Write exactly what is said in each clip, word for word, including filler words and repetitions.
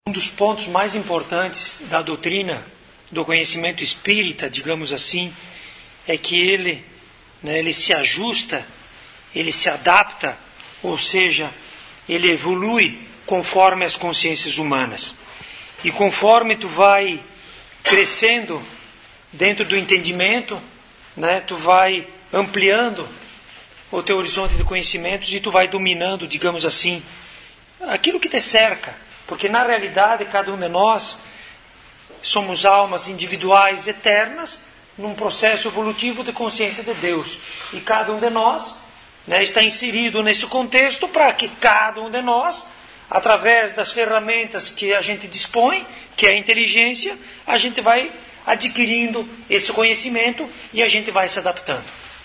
Um dos pontos mais importantes da doutrina do conhecimento espírita, digamos assim, é que ele, né, ele se ajusta, ele se adapta, ou seja, ele evolui conforme as consciências humanas. E conforme tu vai crescendo dentro do entendimento, né, tu vai ampliando o teu horizonte de conhecimentos e tu vai dominando, digamos assim, aquilo que te cerca. Porque na realidade cada um de nós somos almas individuais eternas num processo evolutivo de consciência de Deus. E cada um de nós, né, está inserido nesse contexto para que cada um de nós, através das ferramentas que a gente dispõe, que é a inteligência, a gente vai adquirindo esse conhecimento e a gente vai se adaptando.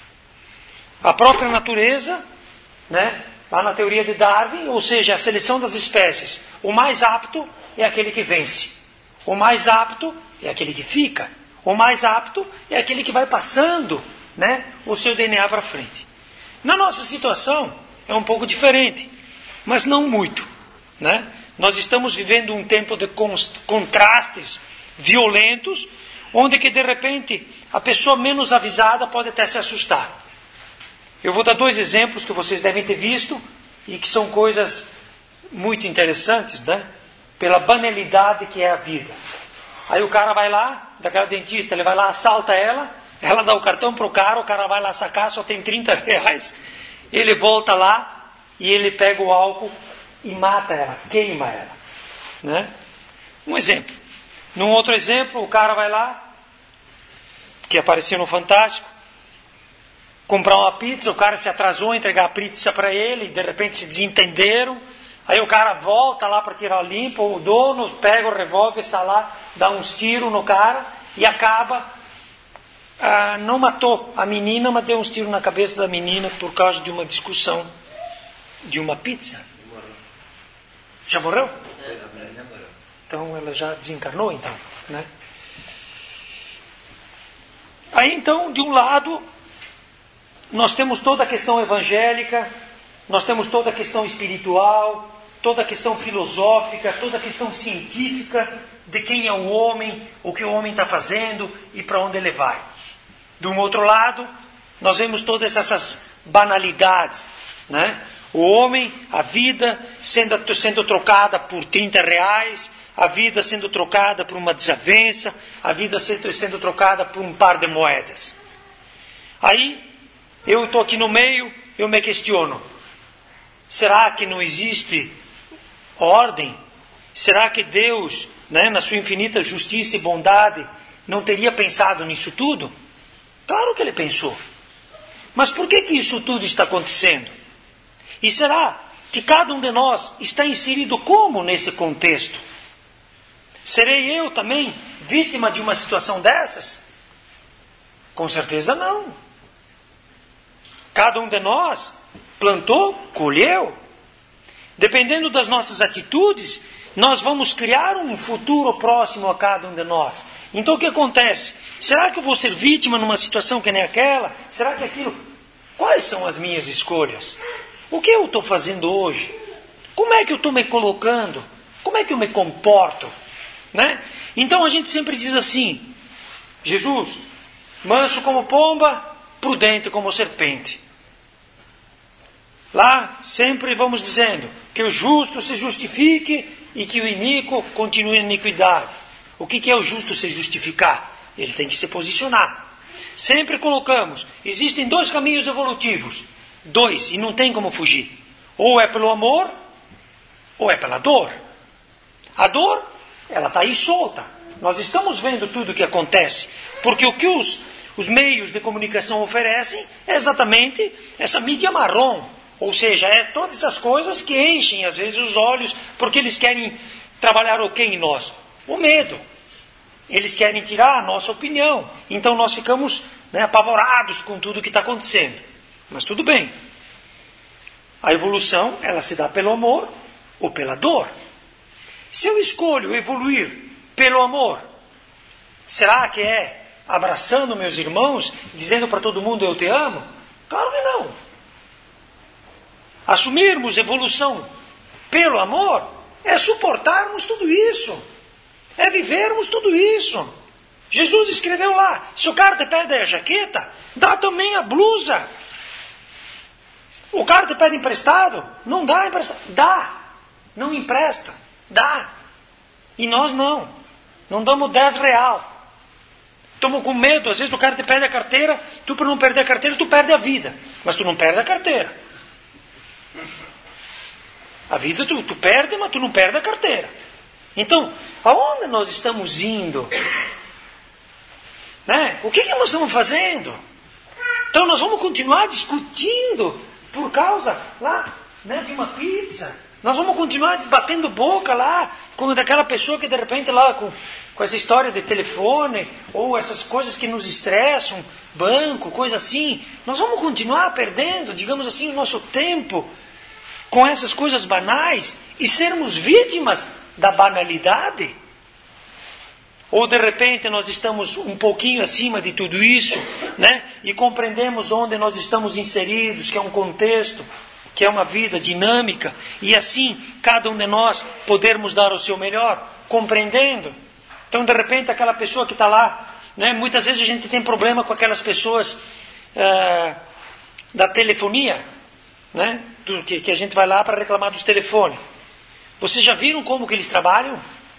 A própria natureza, né, lá na teoria de Darwin, ou seja, a seleção das espécies, o mais apto é aquele que vence. O mais apto é aquele que fica. O mais apto é aquele que vai passando, né, o seu D N A para frente. Na nossa situação é um pouco diferente, mas não muito, né? Nós estamos vivendo um tempo de contrastes violentos, onde que de repente a pessoa menos avisada pode até se assustar. Eu vou dar dois exemplos que vocês devem ter visto e que são coisas muito interessantes, né? Pela banalidade que é a vida. Aí o cara vai lá, daquela dentista, ele vai lá, assalta ela, ela dá o cartão para o cara, o cara vai lá sacar, só tem trinta reais, ele volta lá e ele pega o álcool e mata ela, queima ela, né? Um exemplo. Num outro exemplo, o cara vai lá, que apareceu no Fantástico, comprar uma pizza, o cara se atrasou a entregar a pizza para ele, e de repente se desentenderam, aí o cara volta lá para tirar limpo, o dono pega o revólver, sai lá, dá uns tiros no cara e acaba, ah, não matou a menina, mas deu uns tiros na cabeça da menina por causa de uma discussão de uma pizza. Já morreu? Então ela já desencarnou, então, né? Aí então, de um lado, nós temos toda a questão evangélica, nós temos toda a questão espiritual, toda a questão filosófica, toda a questão científica de quem é o homem, o que o homem está fazendo e para onde ele vai. De um outro lado, nós vemos todas essas banalidades, né? O homem, a vida sendo, sendo trocada por trinta reais, a vida sendo trocada por uma desavença, a vida sendo, sendo trocada por um par de moedas. Aí, eu estou aqui no meio, eu me questiono, será que não existe ordem? Será que Deus, né, na sua infinita justiça e bondade, não teria pensado nisso tudo? Claro que ele pensou. Mas por que que isso tudo está acontecendo? E será que cada um de nós está inserido como nesse contexto? Serei eu também vítima de uma situação dessas? Com certeza não. Cada um de nós plantou, colheu. Dependendo das nossas atitudes, nós vamos criar um futuro próximo a cada um de nós. Então o que acontece? Será que eu vou ser vítima numa situação que nem aquela? Será que aquilo... Quais são as minhas escolhas? O que eu estou fazendo hoje? Como é que eu estou me colocando? Como é que eu me comporto? Né? Então a gente sempre diz assim, Jesus, manso como pomba, prudente como serpente. Lá sempre vamos dizendo que o justo se justifique e que o iníquo continue em iniquidade. O que é o justo se justificar? Ele tem que se posicionar. Sempre colocamos, existem dois caminhos evolutivos. Dois, e não tem como fugir. Ou é pelo amor, ou é pela dor. A dor, ela está aí solta. Nós estamos vendo tudo o que acontece. Porque o que os, os meios de comunicação oferecem é exatamente essa mídia marrom. Ou seja, é todas essas coisas que enchem às vezes os olhos, porque eles querem trabalhar o que em nós? O medo. Eles querem tirar a nossa opinião. Então nós ficamos, né, apavorados com tudo o que está acontecendo. Mas tudo bem. A evolução, ela se dá pelo amor ou pela dor. Se eu escolho evoluir pelo amor, será que é abraçando meus irmãos, dizendo para todo mundo eu te amo? Claro que não. Assumirmos evolução pelo amor é suportarmos tudo isso. É vivermos tudo isso. Jesus escreveu lá, se o cara te pede a jaqueta, dá também a blusa. O cara te pede emprestado, não dá emprestado. Dá, não empresta, dá. E nós não. Não damos dez real. Estamos com medo, às vezes o cara te pede a carteira, tu para não perder a carteira, tu perde a vida. Mas tu não perde a carteira. A vida tu, tu perde, mas tu não perde a carteira. Então, aonde nós estamos indo? Né? O que, que nós estamos fazendo? Então nós vamos continuar discutindo por causa lá, né, de uma pizza. Nós vamos continuar batendo boca lá com daquela pessoa que de repente lá com, com essa história de telefone ou essas coisas que nos estressam, banco, coisa assim. Nós vamos continuar perdendo, digamos assim, o nosso tempo com essas coisas banais e sermos vítimas da banalidade? Ou de repente nós estamos um pouquinho acima de tudo isso, né? E compreendemos onde nós estamos inseridos, que é um contexto, que é uma vida dinâmica, e assim cada um de nós podermos dar o seu melhor, compreendendo. Então de repente aquela pessoa que está lá, né? Muitas vezes a gente tem problema com aquelas pessoas uh, da telefonia, né? Do, que, que a gente vai lá para reclamar dos telefones. Vocês já viram como que eles trabalham?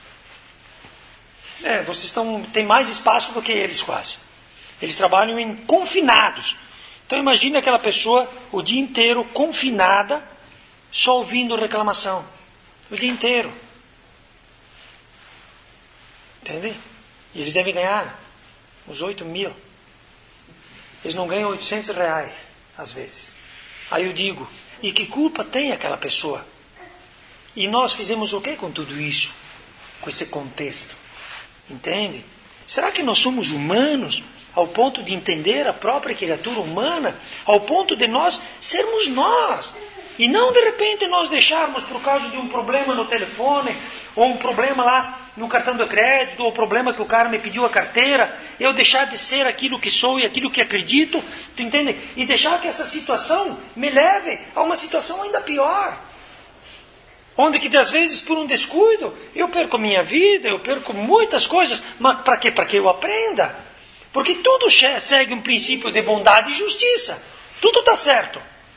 É, vocês estão, tem mais espaço do que eles quase. Eles trabalham em confinados. Então imagine aquela pessoa o dia inteiro confinada, só ouvindo reclamação. O dia inteiro. Entende? E eles devem ganhar uns oito mil. Eles não ganham oitocentos reais, às vezes. Aí eu digo, e que culpa tem aquela pessoa? E nós fizemos o que com tudo isso? Com esse contexto. Entende? Será que nós somos humanos ao ponto de entender a própria criatura humana, ao ponto de nós sermos nós? E não de repente nós deixarmos por causa de um problema no telefone, ou um problema lá no cartão de crédito, ou um problema que o cara me pediu a carteira, eu deixar de ser aquilo que sou e aquilo que acredito, tu entende? E deixar que essa situação me leve a uma situação ainda pior. Onde que, às vezes, por um descuido, eu perco minha vida, eu perco muitas coisas. Mas para quê? Para que eu aprenda. Porque tudo segue um princípio de bondade e justiça. Tudo está certo.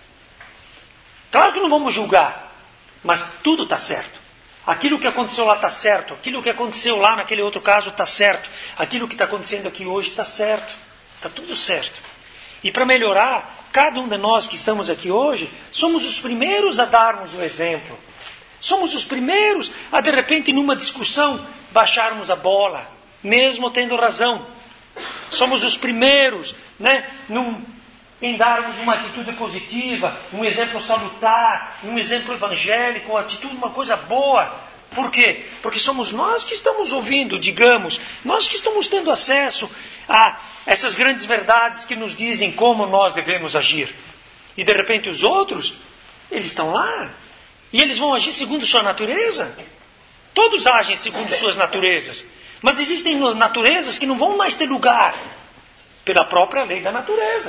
Claro que não vamos julgar, mas tudo está certo. Aquilo que aconteceu lá está certo. Aquilo que aconteceu lá naquele outro caso está certo. Aquilo que está acontecendo aqui hoje está certo. Está tudo certo. E para melhorar, cada um de nós que estamos aqui hoje, somos os primeiros a darmos o exemplo. Somos os primeiros a, de repente, numa discussão, baixarmos a bola, mesmo tendo razão. Somos os primeiros, né, num, em darmos uma atitude positiva, um exemplo salutar, um exemplo evangélico, uma atitude, uma coisa boa. Por quê? Porque somos nós que estamos ouvindo, digamos, nós que estamos tendo acesso a essas grandes verdades que nos dizem como nós devemos agir. E, de repente, os outros, eles estão lá. E eles vão agir segundo sua natureza. Todos agem segundo suas naturezas. Mas existem naturezas que não vão mais ter lugar pela própria lei da natureza.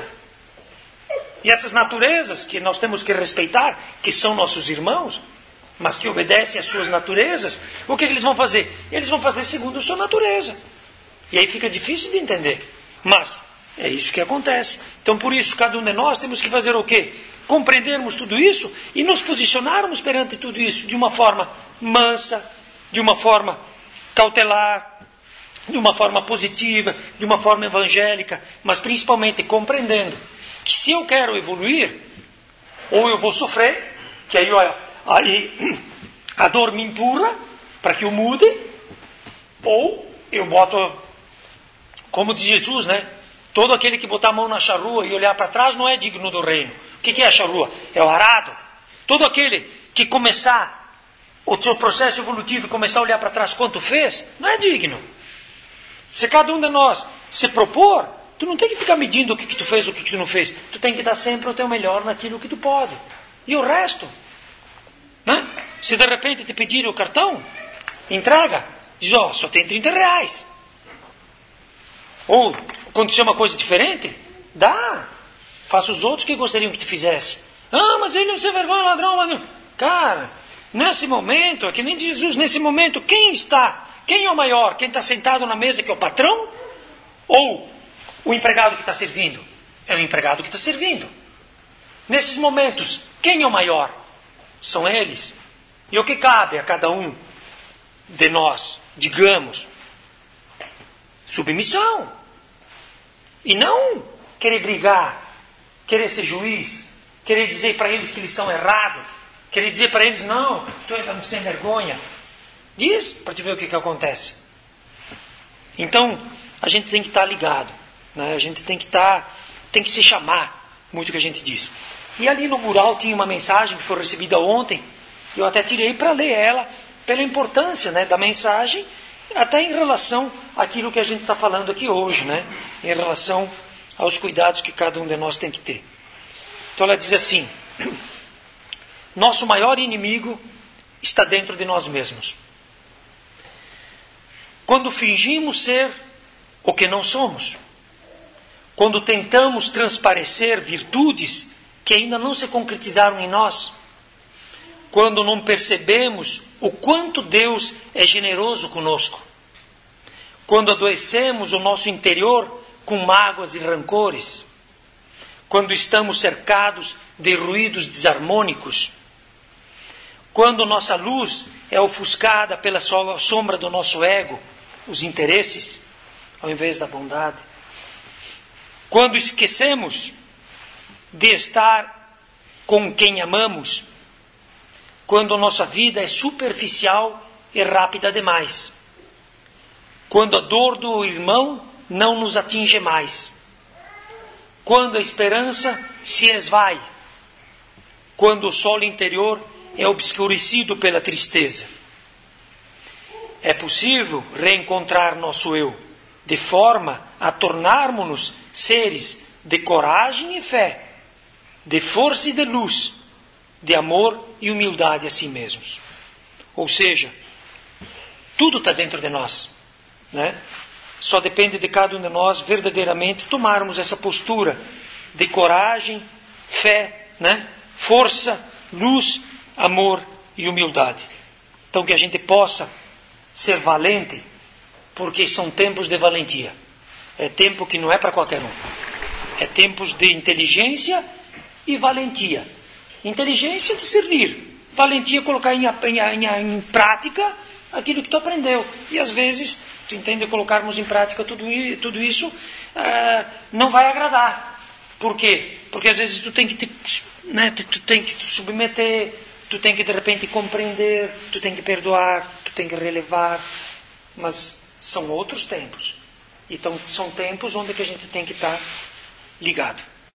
E essas naturezas que nós temos que respeitar, que são nossos irmãos, mas que obedecem às suas naturezas, o que eles vão fazer? Eles vão fazer segundo sua natureza. E aí fica difícil de entender. Mas é isso que acontece. Então por isso, cada um de nós temos que fazer o quê? Compreendermos tudo isso e nos posicionarmos perante tudo isso de uma forma mansa, de uma forma cautelar, de uma forma positiva, de uma forma evangélica, mas principalmente compreendendo que se eu quero evoluir, ou eu vou sofrer, que aí, olha, aí a dor me empurra para que eu mude, ou eu boto, como diz Jesus, né? Todo aquele que botar a mão na charrua e olhar para trás não é digno do reino. O que é a charrua? É o arado. Todo aquele que começar o seu processo evolutivo e começar a olhar para trás quanto fez, não é digno. Se cada um de nós se propor, tu não tem que ficar medindo o que, que tu fez, o que, que tu não fez. Tu tem que dar sempre o teu melhor naquilo que tu pode. E o resto, né? Se de repente te pedirem o cartão, entrega. Diz, ó, oh, só tem trinta reais. Ou aconteceu uma coisa diferente, dá. Faça os outros que gostariam que te fizesse. Ah, mas ele não se vergonha, ladrão, ladrão. Cara, Nesse momento, é que nem diz Jesus, nesse momento, quem está? Quem é o maior? Quem está sentado na mesa que é o patrão? Ou o empregado que está servindo? É o empregado que está servindo. Nesses momentos, quem é o maior? São eles. E o que cabe a cada um de nós, digamos, submissão. E não querer brigar, querer ser juiz, querer dizer para eles que eles estão errados, querer dizer para eles, não, tu é sem vergonha. Diz para te ver o que, que acontece. Então, a gente tem que estar ligado, né? A gente tem que estar, tem que se chamar, muito que a gente diz. E ali no mural tinha uma mensagem que foi recebida ontem, eu até tirei para ler ela, pela importância, né, da mensagem, até em relação àquilo que a gente está falando aqui hoje, né, em relação aos cuidados que cada um de nós tem que ter. Então ela diz assim: nosso maior inimigo está dentro de nós mesmos. Quando fingimos ser o que não somos, quando tentamos transparecer virtudes que ainda não se concretizaram em nós, quando não percebemos o quanto Deus é generoso conosco, quando adoecemos o nosso interior com mágoas e rancores, quando estamos cercados de ruídos desarmônicos, quando nossa luz é ofuscada pela sombra do nosso ego, os interesses, ao invés da bondade, quando esquecemos de estar com quem amamos, quando nossa vida é superficial e rápida demais, quando a dor do irmão não nos atinge mais, quando a esperança se esvai, quando o sol interior é obscurecido pela tristeza. É possível reencontrar nosso eu, de forma a tornarmos-nos seres de coragem e fé, de força e de luz, de amor e humildade a si mesmos. Ou seja, tudo está dentro de nós, né? Só depende de cada um de nós verdadeiramente tomarmos essa postura de coragem, fé, né? Força, luz, amor e humildade. Então que a gente possa ser valente, porque são tempos de valentia. É tempo que não é para qualquer um. É tempos de inteligência e valentia. Inteligência de servir, valentia colocar em, em, em, em prática aquilo que tu aprendeu. E às vezes, tu entende, colocarmos em prática tudo, tudo isso, uh, não vai agradar. Por quê? Porque às vezes tu tem que te, né, tu tem que te submeter, tu tem que de repente compreender, tu tem que perdoar, tu tem que relevar, mas são outros tempos. Então são tempos onde que a gente tem que estar ligado.